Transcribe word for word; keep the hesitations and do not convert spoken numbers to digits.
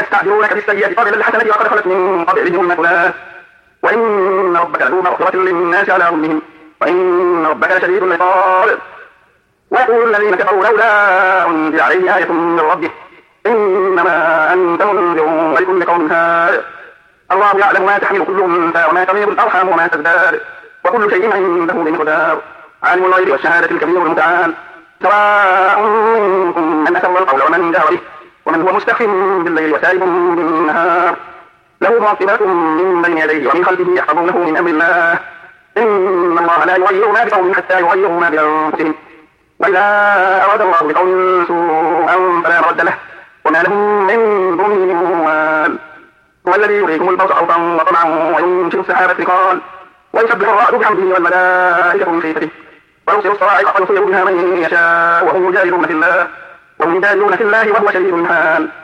ويستعجلونك بالسيئة قبل الحسنة وقد خلت من قبلهم مثلات وإن ربك لذو مغفرة للناس على ظلمهم وإن ربك لشديد العقاب. ويقول الذين كفروا لولا أنزل عليه آية من ربه إنما أنت منذر ولكل قوم هاد. الله يعلم ما تحمل كل أنثى وما تغيض الأرحام وما تزداد وكل شيء عنده بمقدار. عالم الغيب والشهادة الكبير المتعال سواء منكم من أسر القول ومن جهر به ومن هو مستخف بالليل وسارب بالنهار له معقبات من بين يديه ومن خلفه يحفظونه من أمر الله إن الله لا يغير ما بقوم حتى يغيروا ما بأنفسهم وإذا أراد الله بقوم سوءا فلا مرد له وما لهم من دونه من وال. هو الذي يريكم البرق خوفا وطمعا وينشئ السحاب الثقال ويسبح الرعد بحمده والملائكة من خيفته ويرسل الصواعق فيصيب بها من يشاء وهم يجادلون في الله وهم يجادلون في الله وهو شديد المحال.